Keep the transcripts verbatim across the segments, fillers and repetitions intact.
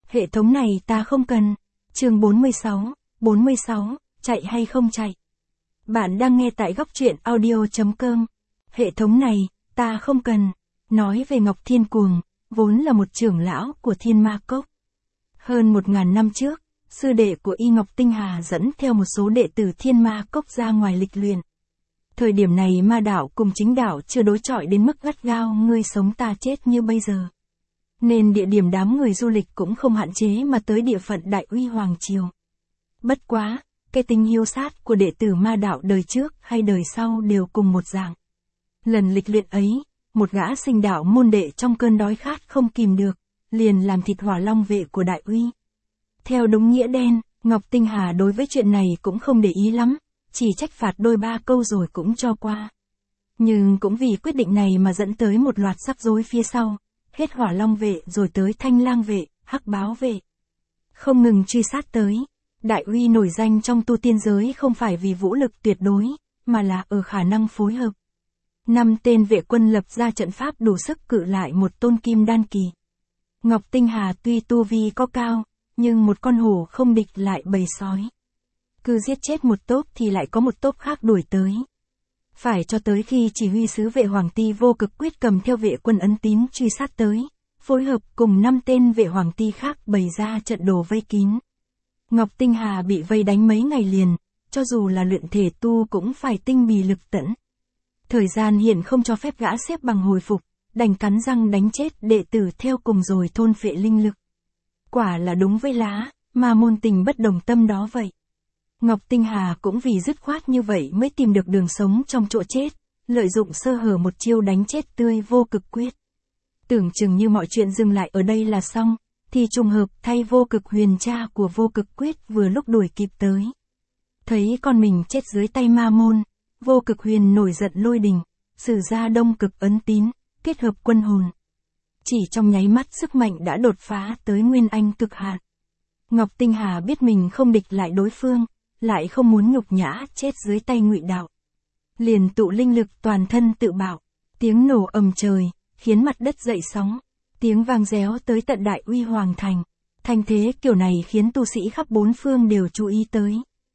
Hệ thống này ta không cần. Chương bốn mươi sáu, bốn mươi sáu, chạy hay không chạy. Bạn đang nghe tại góc truyện audio chấm com. Hệ thống này, ta không cần. Nói về Ngọc Thiên Cuồng, vốn là một trưởng lão của Thiên Ma Cốc. Hơn một ngàn năm trước, sư đệ của Y Ngọc Tinh Hà dẫn theo một số đệ tử Thiên Ma Cốc ra ngoài lịch luyện. Thời điểm này ma đạo cùng chính đạo chưa đối chọi đến mức gắt gao ngươi sống ta chết như bây giờ. Nên địa điểm đám người du lịch cũng không hạn chế mà tới địa phận Đại Uy Hoàng Triều. Bất quá, cái tính hiếu sát của đệ tử ma đạo đời trước hay đời sau đều cùng một dạng. Lần lịch luyện ấy, một gã sinh đạo môn đệ trong cơn đói khát không kìm được, liền làm thịt Hỏa Long vệ của Đại Uy. Theo đúng nghĩa đen, Ngọc Tinh Hà đối với chuyện này cũng không để ý lắm, chỉ trách phạt đôi ba câu rồi cũng cho qua. Nhưng cũng vì quyết định này mà dẫn tới một loạt rắc rối phía sau, hết Hỏa Long vệ rồi tới Thanh Lang vệ, Hắc Báo vệ. Không ngừng truy sát tới, Đại Uy nổi danh trong tu tiên giới không phải vì vũ lực tuyệt đối, mà là ở khả năng phối hợp. Năm tên vệ quân lập ra trận pháp đủ sức cự lại một tôn kim đan kỳ. Ngọc Tinh Hà tuy tu vi có cao, nhưng một con hổ không địch lại bầy sói. Cứ giết chết một tốp thì lại có một tốp khác đuổi tới. Phải cho tới khi chỉ huy sứ vệ Hoàng Ti Vô Cực quyết cầm theo vệ quân ấn tín truy sát tới, phối hợp cùng năm tên vệ Hoàng Ti khác bày ra trận đồ vây kín. Ngọc Tinh Hà bị vây đánh mấy ngày liền, cho dù là luyện thể tu cũng phải tinh bì lực tẫn. Thời gian hiện không cho phép gã xếp bằng hồi phục, đành cắn răng đánh chết đệ tử theo cùng rồi thôn phệ linh lực. Quả là đúng với lá, mà môn tình bất đồng tâm đó vậy. Ngọc Tinh Hà cũng vì dứt khoát như vậy mới tìm được đường sống trong chỗ chết, lợi dụng sơ hở một chiêu đánh chết tươi Vô Cực quyết. Tưởng chừng như mọi chuyện dừng lại ở đây là xong, thì trùng hợp thay Vô Cực huyền cha của Vô Cực quyết vừa lúc đuổi kịp tới. Thấy con mình chết dưới tay ma môn, Vô Cực huyền nổi giận lôi đình, sử ra Đông Cực ấn tín, kết hợp quân hồn. Chỉ trong nháy mắt sức mạnh đã đột phá tới nguyên anh cực hạn. Ngọc Tinh Hà biết mình không địch lại đối phương, lại không muốn nhục nhã chết dưới tay Ngụy Đạo. Liền tụ linh lực toàn thân tự bảo, tiếng nổ ầm trời, khiến mặt đất dậy sóng, tiếng vang réo tới tận Đại Uy Hoàng thành. Thanh thế kiểu này khiến tu sĩ khắp bốn phương đều chú ý tới.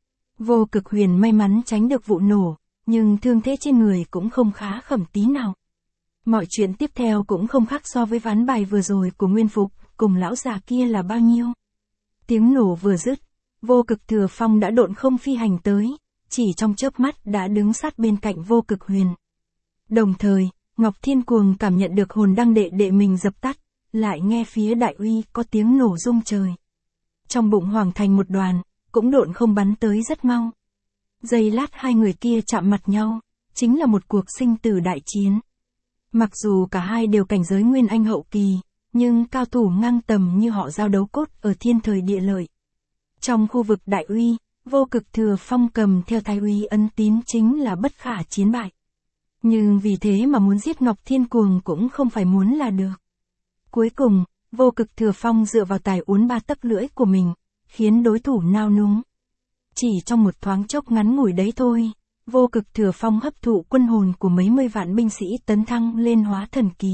Vô Cực huyền may mắn tránh được vụ nổ, nhưng thương thế trên người cũng không khá khẩm tí nào. Mọi chuyện tiếp theo cũng không khác so với ván bài vừa rồi của Nguyên Phục, cùng lão già kia là bao nhiêu. Tiếng nổ vừa dứt, Vô Cực Thừa Phong đã độn không phi hành tới, chỉ trong chớp mắt đã đứng sát bên cạnh Vô Cực huyền. Đồng thời, Ngọc Thiên Cuồng cảm nhận được hồn đăng đệ đệ mình dập tắt, lại nghe phía Đại Uy có tiếng nổ rung trời. Trong bụng Hoàng thành một đoàn, cũng độn không bắn tới rất mau. Giây lát hai người kia chạm mặt nhau, chính là một cuộc sinh tử đại chiến. Mặc dù cả hai đều cảnh giới nguyên anh hậu kỳ, nhưng cao thủ ngang tầm như họ giao đấu cốt ở thiên thời địa lợi. Trong khu vực Đại Uy, Vô Cực Thừa Phong cầm theo Thái Uy ấn tín chính là bất khả chiến bại. Nhưng vì thế mà muốn giết Ngọc Thiên Cuồng cũng không phải muốn là được. Cuối cùng, Vô Cực Thừa Phong dựa vào tài uốn ba tấc lưỡi của mình, khiến đối thủ nao núng. Chỉ trong một thoáng chốc ngắn ngủi đấy thôi, Vô Cực Thừa Phong hấp thụ quân hồn của mấy mươi vạn binh sĩ tấn thăng lên hóa thần kỳ.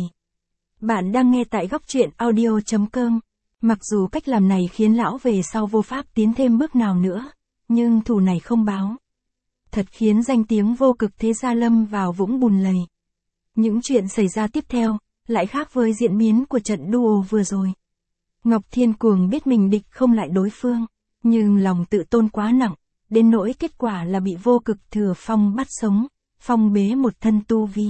Bạn đang nghe tại góc truyện audio chấm com. Mặc dù cách làm này khiến lão về sau vô pháp tiến thêm bước nào nữa, nhưng thù này không báo. Thật khiến danh tiếng Vô Cực thế gia lâm vào vũng bùn lầy. Những chuyện xảy ra tiếp theo, lại khác với diễn biến của trận duo vừa rồi. Ngọc Thiên Cuồng biết mình địch không lại đối phương, nhưng lòng tự tôn quá nặng, đến nỗi kết quả là bị Vô Cực Thừa Phong bắt sống, phong bế một thân tu vi.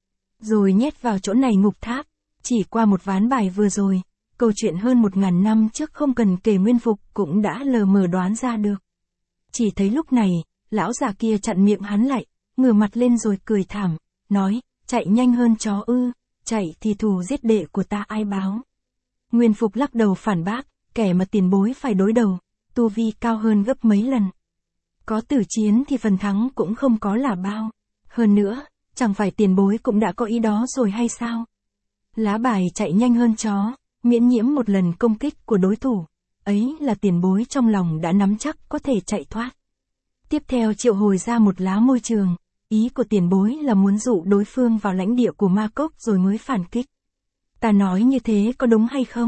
Rồi nhét vào chỗ này ngục tháp, chỉ qua một ván bài vừa rồi, câu chuyện hơn một ngàn năm trước không cần kể Nguyên Phục cũng đã lờ mờ đoán ra được. Chỉ thấy lúc này, lão già kia chặn miệng hắn lại, ngửa mặt lên rồi cười thảm, nói, chạy nhanh hơn chó ư, chạy thì thù giết đệ của ta ai báo. Nguyên Phục lắc đầu phản bác, kẻ mà tiền bối phải đối đầu, tu vi cao hơn gấp mấy lần. Có tử chiến thì phần thắng cũng không có là bao. Hơn nữa, chẳng phải tiền bối cũng đã có ý đó rồi hay sao? Lá bài chạy nhanh hơn chó, miễn nhiễm một lần công kích của đối thủ. Ấy là tiền bối trong lòng đã nắm chắc có thể chạy thoát. Tiếp theo triệu hồi ra một lá môi trường. Ý của tiền bối là muốn dụ đối phương vào lãnh địa của ma cốc rồi mới phản kích. Ta nói như thế có đúng hay không?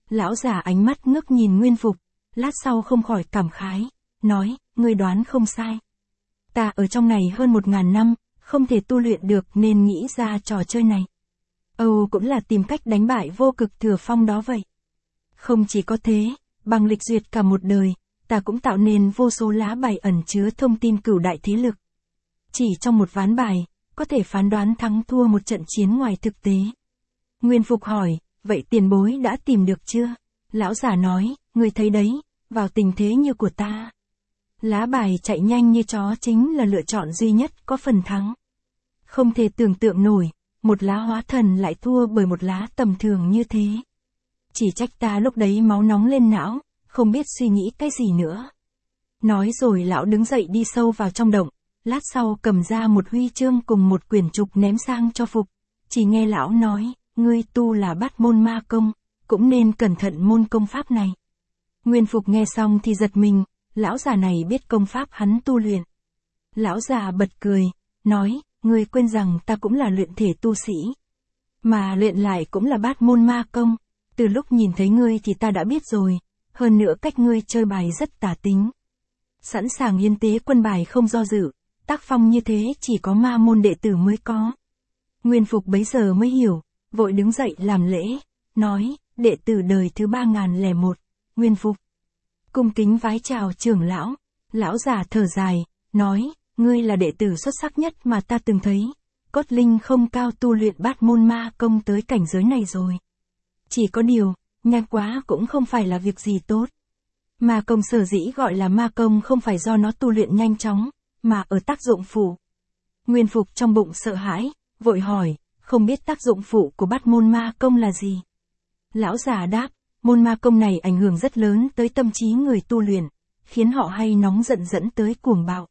Lão già ánh mắt ngước nhìn Nguyên Phục, lát sau không khỏi cảm khái, nói, ngươi đoán không sai. Ta ở trong này hơn một ngàn năm, không thể tu luyện được nên nghĩ ra trò chơi này. Âu cũng là tìm cách đánh bại vô cực thừa phong đó vậy. Không chỉ có thế, bằng lịch duyệt cả một đời, ta cũng tạo nên vô số lá bài ẩn chứa thông tin cửu đại thế lực. Chỉ trong một ván bài, có thể phán đoán thắng thua một trận chiến ngoài thực tế. Nguyên Phục hỏi, vậy tiền bối đã tìm được chưa? Lão giả nói, ngươi thấy đấy, vào tình thế như của ta. Lá bài chạy nhanh như chó chính là lựa chọn duy nhất có phần thắng. Không thể tưởng tượng nổi, một lá hóa thần lại thua bởi một lá tầm thường như thế. Chỉ trách ta lúc đấy máu nóng lên não, không biết suy nghĩ cái gì nữa. Nói rồi lão đứng dậy đi sâu vào trong động, lát sau cầm ra một huy chương cùng một quyển trục ném sang cho Phục. Chỉ nghe lão nói, ngươi tu là bát môn ma công, cũng nên cẩn thận môn công pháp này. Nguyên Phục nghe xong thì giật mình, lão già này biết công pháp hắn tu luyện. Lão già bật cười, nói, ngươi quên rằng ta cũng là luyện thể tu sĩ. Mà luyện lại cũng là bát môn ma công, từ lúc nhìn thấy ngươi thì ta đã biết rồi, hơn nữa cách ngươi chơi bài rất tà tính. Sẵn sàng hiến tế quân bài không do dự, tác phong như thế chỉ có ma môn đệ tử mới có. Nguyên Phục bấy giờ mới hiểu, vội đứng dậy làm lễ, nói, đệ tử đời thứ ba ngàn lẻ một, Nguyên Phục. Cung kính vái chào trưởng lão, lão già thở dài, nói, ngươi là đệ tử xuất sắc nhất mà ta từng thấy, cốt linh không cao tu luyện bát môn ma công tới cảnh giới này rồi. Chỉ có điều, nhanh quá cũng không phải là việc gì tốt. Ma công sở dĩ gọi là ma công không phải do nó tu luyện nhanh chóng, mà ở tác dụng phụ. Nguyên Phục trong bụng sợ hãi, vội hỏi, không biết tác dụng phụ của bát môn ma công là gì? Lão già đáp, môn ma công này ảnh hưởng rất lớn tới tâm trí người tu luyện, khiến họ hay nóng giận dẫn tới cuồng bạo.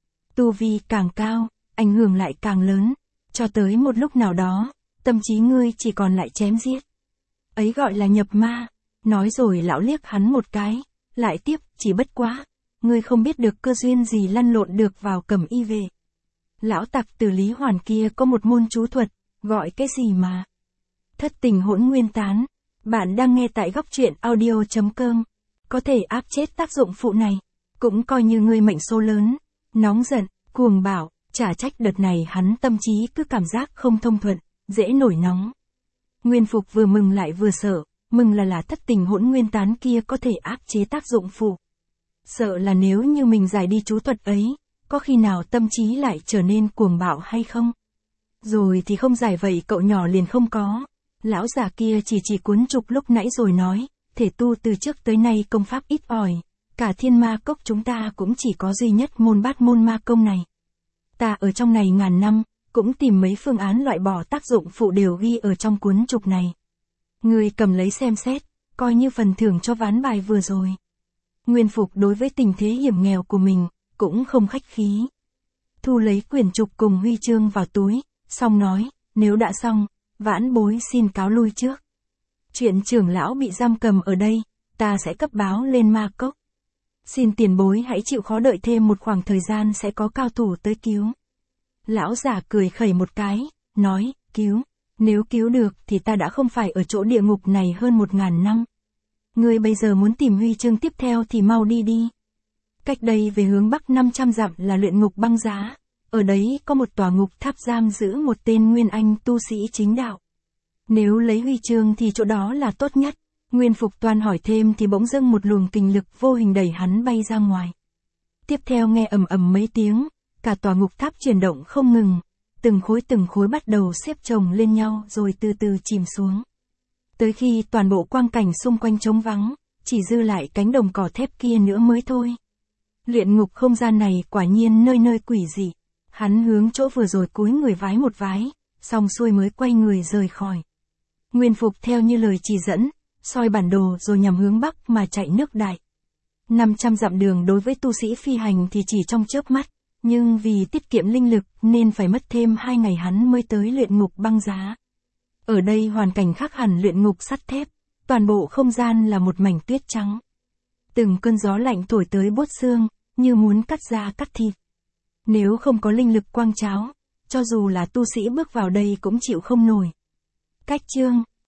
Tu vi càng cao, ảnh hưởng lại càng lớn, cho tới một lúc nào đó, tâm trí ngươi chỉ còn lại chém giết. Ấy gọi là nhập ma. Nói rồi lão liếc hắn một cái, lại tiếp, chỉ bất quá, ngươi không biết được cơ duyên gì lăn lộn được vào Cẩm Y về. Lão tặc từ Lý Hoàn kia có một môn chú thuật, gọi cái gì mà? Thất tình hỗn nguyên tán. Bạn đang nghe tại góc truyện audio chấm com. Có thể áp chế tác dụng phụ này, cũng coi như ngươi mệnh số lớn. Nóng giận, cuồng bạo, chả trách đợt này hắn tâm trí cứ cảm giác không thông thuận, dễ nổi nóng. Nguyên Phục vừa mừng lại vừa sợ, mừng là là thất tình hỗn nguyên tán kia có thể áp chế tác dụng phụ. Sợ là nếu như mình giải đi chú thuật ấy, có khi nào tâm trí lại trở nên cuồng bạo hay không? Rồi thì không giải vậy cậu nhỏ liền không có. Lão già kia chỉ chỉ cuốn trục lúc nãy rồi nói, thể tu từ trước tới nay công pháp ít ỏi, cả thiên ma cốc chúng ta cũng chỉ có duy nhất môn bát môn ma công này. Ta ở trong này ngàn năm, cũng tìm mấy phương án loại bỏ tác dụng phụ đều ghi ở trong cuốn trục này. Ngươi cầm lấy xem xét, coi như phần thưởng cho ván bài vừa rồi. Nguyên Phục đối với tình thế hiểm nghèo của mình, cũng không khách khí. Thu lấy quyển trục cùng huy chương vào túi, xong nói, nếu đã xong, vãn bối xin cáo lui trước. Chuyện trưởng lão bị giam cầm ở đây, ta sẽ cấp báo lên ma cốc. Xin tiền bối hãy chịu khó đợi thêm một khoảng thời gian sẽ có cao thủ tới cứu. Lão già cười khẩy một cái, nói, cứu, nếu cứu được thì ta đã không phải ở chỗ địa ngục này hơn một ngàn năm. Ngươi bây giờ muốn tìm huy chương tiếp theo thì mau đi đi. Cách đây về hướng bắc năm trăm dặm là luyện ngục băng giá, ở đấy có một tòa ngục tháp giam giữ một tên nguyên anh tu sĩ chính đạo. Nếu lấy huy chương thì chỗ đó là tốt nhất. Nguyên Phục toan hỏi thêm thì bỗng dưng một luồng kình lực vô hình đẩy hắn bay ra ngoài. Tiếp theo nghe ầm ầm mấy tiếng, cả tòa ngục tháp chuyển động không ngừng, từng khối từng khối bắt đầu xếp chồng lên nhau rồi từ từ chìm xuống. Tới khi toàn bộ quang cảnh xung quanh trống vắng, chỉ dư lại cánh đồng cỏ thép kia nữa mới thôi. Luyện ngục không gian này quả nhiên nơi nơi quỷ dị. Hắn hướng chỗ vừa rồi cúi người vái một vái, xong xuôi mới quay người rời khỏi. Nguyên Phục theo như lời chỉ dẫn, soi bản đồ rồi nhằm hướng bắc mà chạy nước đại. năm trăm dặm đường đối với tu sĩ phi hành thì chỉ trong chớp mắt, nhưng vì tiết kiệm linh lực nên phải mất thêm hai ngày hắn mới tới luyện ngục băng giá. Ở đây hoàn cảnh khác hẳn luyện ngục sắt thép, toàn bộ không gian là một mảnh tuyết trắng. Từng cơn gió lạnh thổi tới buốt xương, như muốn cắt da cắt thịt. Nếu không có linh lực quang cháo, cho dù là tu sĩ bước vào đây cũng chịu không nổi. Cách chương